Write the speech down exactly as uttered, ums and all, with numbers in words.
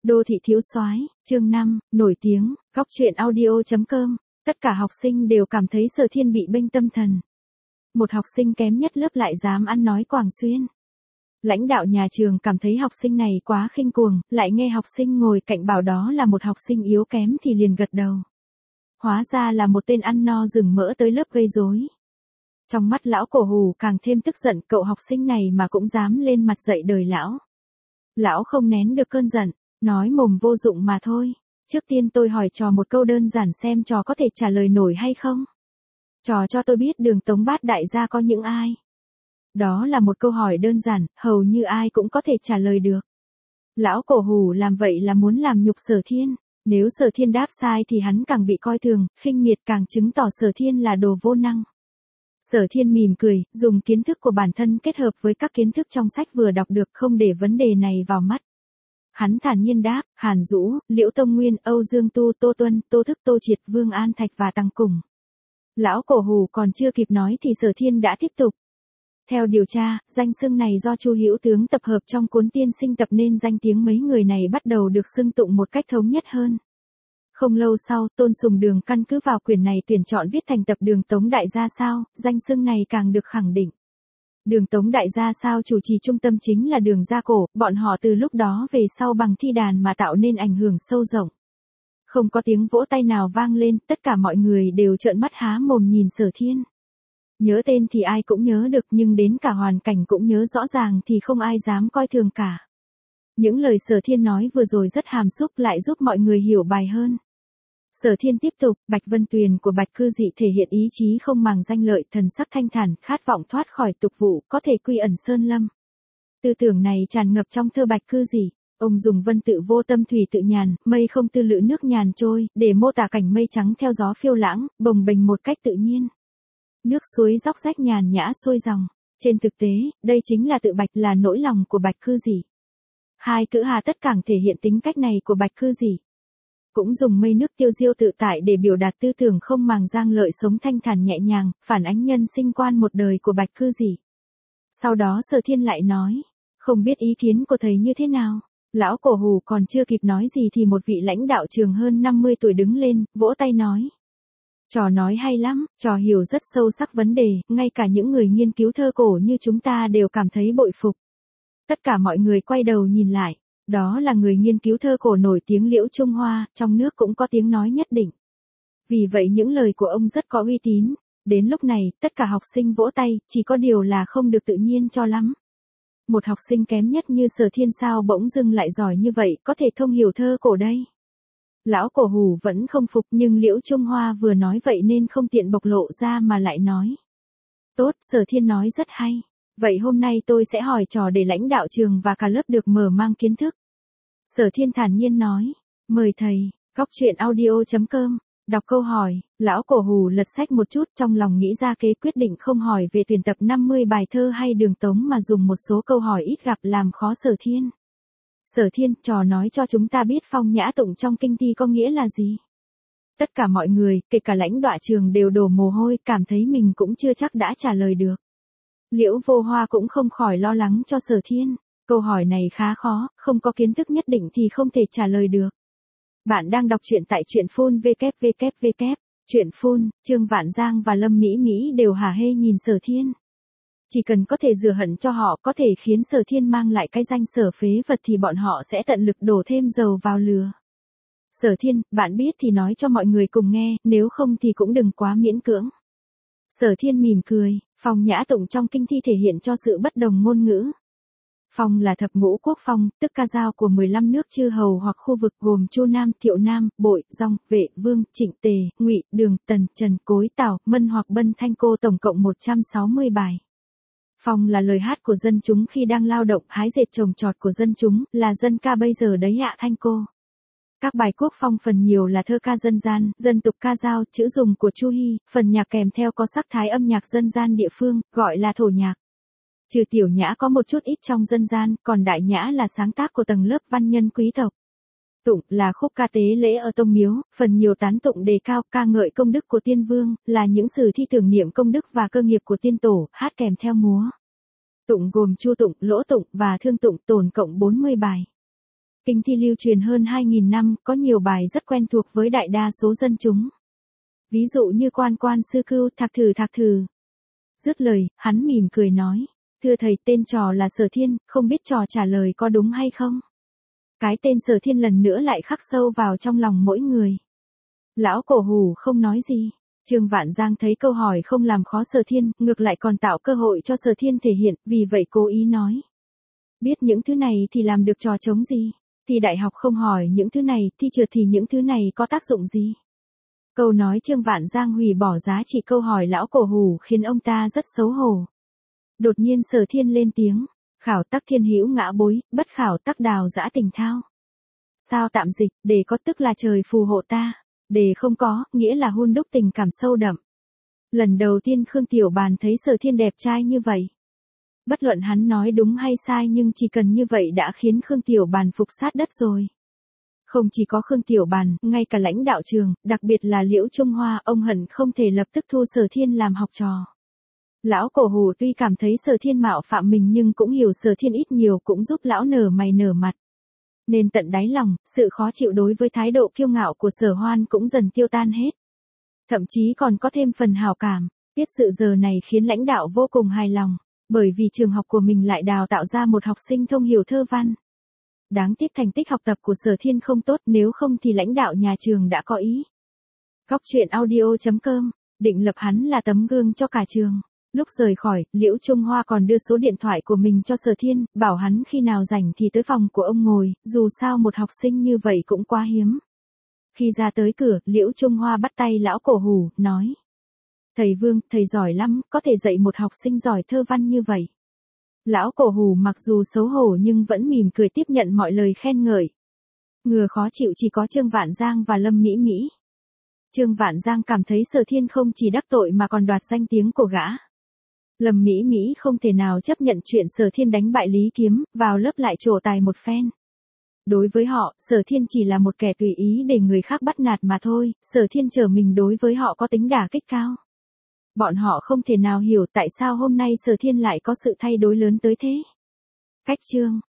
Đô thị thiếu soái, chương năm, nổi tiếng, góc truyện audio chấm com. Tất cả học sinh đều cảm thấy Sở Thiên bị bênh tâm thần. Một học sinh kém nhất lớp lại dám ăn nói Quảng Xuyên. Lãnh đạo nhà trường cảm thấy học sinh này quá khinh cuồng, lại nghe học sinh ngồi cạnh bảo đó là một học sinh yếu kém thì liền gật đầu. Hóa ra là một tên ăn no rừng mỡ tới lớp gây rối. Trong mắt lão cổ hù càng thêm tức giận, cậu học sinh này mà cũng dám lên mặt dạy đời lão. Lão không nén được cơn giận, nói mồm vô dụng mà thôi. Trước tiên tôi hỏi trò một câu đơn giản xem trò có thể trả lời nổi hay không. Trò cho tôi biết Đường Tống Bát Đại gia có những ai. Đó là một câu hỏi đơn giản, hầu như ai cũng có thể trả lời được. Lão cổ hù làm vậy là muốn làm nhục Sở Thiên. Nếu Sở Thiên đáp sai thì hắn càng bị coi thường, khinh miệt, càng chứng tỏ Sở Thiên là đồ vô năng. Sở Thiên mỉm cười, dùng kiến thức của bản thân kết hợp với các kiến thức trong sách vừa đọc được, không để vấn đề này vào mắt. Hắn thản nhiên đáp, Hàn Dũ, Liễu Tông Nguyên, Âu Dương Tu, Tô Tuân, Tô Thức, Tô Triệt, Vương An Thạch và Tăng Cùng. Lão cổ hù còn chưa kịp nói thì Sở Thiên đã tiếp tục. Theo điều tra, danh xưng này do Chu Hữu Tướng tập hợp trong cuốn Tiên Sinh Tập nên danh tiếng mấy người này bắt đầu được xưng tụng một cách thống nhất hơn. Không lâu sau, Tôn Sùng Đường căn cứ vào quyển này tuyển chọn viết thành tập Đường Tống Đại Gia Sao, danh xưng này càng được khẳng định. Đường Tống Đại Gia Sao chủ trì trung tâm chính là Đường Gia Cổ, bọn họ từ lúc đó về sau bằng thi đàn mà tạo nên ảnh hưởng sâu rộng. Không có tiếng vỗ tay nào vang lên, tất cả mọi người đều trợn mắt há mồm nhìn Sở Thiên. Nhớ tên thì ai cũng nhớ được nhưng đến cả hoàn cảnh cũng nhớ rõ ràng thì không ai dám coi thường cả. Những lời Sở Thiên nói vừa rồi rất hàm xúc lại giúp mọi người hiểu bài hơn. Sở Thiên tiếp tục, Bạch Vân Tuyền của Bạch Cư Dị thể hiện ý chí không màng danh lợi, thần sắc thanh thản, khát vọng thoát khỏi tục vụ, có thể quy ẩn sơn lâm. Tư tưởng này tràn ngập trong thơ Bạch Cư Dị. Ông dùng vân tự vô tâm thủy tự nhàn, mây không tư lự nước nhàn trôi, để mô tả cảnh mây trắng theo gió phiêu lãng, bồng bềnh một cách tự nhiên. Nước suối róc rách nhàn nhã xuôi dòng. Trên thực tế, đây chính là tự Bạch, là nỗi lòng của Bạch Cư Dị. Hai cữ hà tất cảng thể hiện tính cách này của Bạch Cư Dị. Cũng dùng mây nước tiêu diêu tự tại để biểu đạt tư tưởng không màng giang lợi, sống thanh thản nhẹ nhàng, phản ánh nhân sinh quan một đời của Bạch Cư Dị. Sau đó Sở Thiên lại nói, không biết ý kiến của thầy như thế nào. Lão cổ hù còn chưa kịp nói gì thì một vị lãnh đạo trường hơn năm mươi tuổi đứng lên, vỗ tay nói. Trò nói hay lắm, trò hiểu rất sâu sắc vấn đề, ngay cả những người nghiên cứu thơ cổ như chúng ta đều cảm thấy bội phục. Tất cả mọi người quay đầu nhìn lại. Đó là người nghiên cứu thơ cổ nổi tiếng Liễu Trung Hoa, trong nước cũng có tiếng nói nhất định. Vì vậy những lời của ông rất có uy tín. Đến lúc này, tất cả học sinh vỗ tay, chỉ có điều là không được tự nhiên cho lắm. Một học sinh kém nhất như Sở Thiên sao bỗng dưng lại giỏi như vậy, có thể thông hiểu thơ cổ đây. Lão cổ hù vẫn không phục nhưng Liễu Trung Hoa vừa nói vậy nên không tiện bộc lộ ra mà lại nói. Tốt, Sở Thiên nói rất hay. Vậy hôm nay tôi sẽ hỏi trò để lãnh đạo trường và cả lớp được mở mang kiến thức. Sở Thiên thản nhiên nói, mời thầy, góc truyện audio chấm com, đọc câu hỏi. Lão cổ hù lật sách một chút, trong lòng nghĩ ra kế quyết định không hỏi về tuyển tập năm mươi bài thơ hay Đường Tống mà dùng một số câu hỏi ít gặp làm khó Sở Thiên. Sở Thiên, trò nói cho chúng ta biết phong nhã tụng trong kinh thi có nghĩa là gì? Tất cả mọi người, kể cả lãnh đạo trường đều đổ mồ hôi, cảm thấy mình cũng chưa chắc đã trả lời được. Liễu Vô Hoa cũng không khỏi lo lắng cho Sở Thiên. Câu hỏi này khá khó, không có kiến thức nhất định thì không thể trả lời được. Bạn đang đọc truyện tại truyện phun vê kép vê kép vê kép. Truyện phun, Trương Vạn Giang và Lâm Mỹ Mỹ đều hả hê nhìn Sở Thiên. Chỉ cần có thể rửa hận cho họ, có thể khiến Sở Thiên mang lại cái danh Sở phế vật thì bọn họ sẽ tận lực đổ thêm dầu vào lửa. Sở Thiên, bạn biết thì nói cho mọi người cùng nghe, nếu không thì cũng đừng quá miễn cưỡng. Sở Thiên mỉm cười, phong nhã tụng trong kinh thi thể hiện cho sự bất đồng ngôn ngữ. Phong là thập ngũ quốc phong, tức ca dao của mười lăm nước chư hầu hoặc khu vực gồm Chu Nam, Thiệu Nam, Bội, Dong, Vệ, Vương, Trịnh Tề, Ngụy, Đường, Tần, Trần, Cối, Tào, Mân hoặc Bân Thanh Cô tổng cộng một trăm sáu mươi bài. Phong là lời hát của dân chúng khi đang lao động hái dệt trồng trọt của dân chúng, là dân ca bây giờ đấy ạ Thanh Cô. Các bài quốc phong phần nhiều là thơ ca dân gian, dân tục ca dao, chữ dùng của Chu Hy, phần nhạc kèm theo có sắc thái âm nhạc dân gian địa phương, gọi là thổ nhạc. Trừ tiểu nhã có một chút ít trong dân gian, còn đại nhã là sáng tác của tầng lớp văn nhân quý tộc. Tụng là khúc ca tế lễ ở tông miếu, phần nhiều tán tụng đề cao ca ngợi công đức của tiên vương, là những sử thi tưởng niệm công đức và cơ nghiệp của tiên tổ, hát kèm theo múa. Tụng gồm chu tụng, lỗ tụng và thương tụng, tổng cộng bốn mươi bài. Kinh thi lưu truyền hơn hai nghìn năm, có nhiều bài rất quen thuộc với đại đa số dân chúng. Ví dụ như quan quan sư cưu, thạc thử thạc thử. Dứt lời, hắn mỉm cười nói, thưa thầy, tên trò là Sở Thiên, không biết trò trả lời có đúng hay không? Cái tên Sở Thiên lần nữa lại khắc sâu vào trong lòng mỗi người. Lão cổ hủ không nói gì. Trương Vạn Giang thấy câu hỏi không làm khó Sở Thiên, ngược lại còn tạo cơ hội cho Sở Thiên thể hiện, vì vậy cố ý nói. Biết những thứ này thì làm được trò chống gì? Thì đại học không hỏi những thứ này, thi trượt thì những thứ này có tác dụng gì? Câu nói Trương Vạn Giang hủy bỏ giá trị câu hỏi lão cổ hủ khiến ông ta rất xấu hổ. Đột nhiên Sở Thiên lên tiếng, khảo tắc thiên hữu ngã bối, bất khảo tắc đào dã tình thao. Sao tạm dịch, để có tức là trời phù hộ ta, để không có, nghĩa là hun đúc tình cảm sâu đậm. Lần đầu tiên Khương Tiểu Bàn thấy Sở Thiên đẹp trai như vậy. Bất luận hắn nói đúng hay sai nhưng chỉ cần như vậy đã khiến Khương Tiểu Bàn phục sát đất rồi. Không chỉ có Khương Tiểu Bàn, ngay cả lãnh đạo trường, đặc biệt là Liễu Trung Hoa, ông hận không thể lập tức thu Sở Thiên làm học trò. Lão cổ hủ tuy cảm thấy Sở Thiên mạo phạm mình nhưng cũng hiểu Sở Thiên ít nhiều cũng giúp lão nở mày nở mặt. Nên tận đáy lòng, sự khó chịu đối với thái độ kiêu ngạo của Sở Hoan cũng dần tiêu tan hết. Thậm chí còn có thêm phần hào cảm. Tiết sự giờ này khiến lãnh đạo vô cùng hài lòng, bởi vì trường học của mình lại đào tạo ra một học sinh thông hiểu thơ văn. Đáng tiếc thành tích học tập của Sở Thiên không tốt, nếu không thì lãnh đạo nhà trường đã có ý. Góc truyện audio chấm com, định lập hắn là tấm gương cho cả trường. Lúc rời khỏi, Liễu Trung Hoa còn đưa số điện thoại của mình cho Sở Thiên, bảo hắn khi nào rảnh thì tới phòng của ông ngồi, dù sao một học sinh như vậy cũng quá hiếm. Khi ra tới cửa, Liễu Trung Hoa bắt tay lão cổ hủ, nói. Thầy Vương, thầy giỏi lắm, có thể dạy một học sinh giỏi thơ văn như vậy. Lão cổ hủ mặc dù xấu hổ nhưng vẫn mỉm cười tiếp nhận mọi lời khen ngợi. Ngừa khó chịu chỉ có Trương Vạn Giang và Lâm Mỹ Mỹ. Trương Vạn Giang cảm thấy Sở Thiên không chỉ đắc tội mà còn đoạt danh tiếng của gã. Lâm Mỹ Mỹ không thể nào chấp nhận chuyện Sở Thiên đánh bại Lý Kiếm, vào lớp lại trổ tài một phen. Đối với họ, Sở Thiên chỉ là một kẻ tùy ý để người khác bắt nạt mà thôi, Sở Thiên trở mình đối với họ có tính đả kích cao. Bọn họ không thể nào hiểu tại sao hôm nay Sở Thiên lại có sự thay đổi lớn tới thế. Cách chương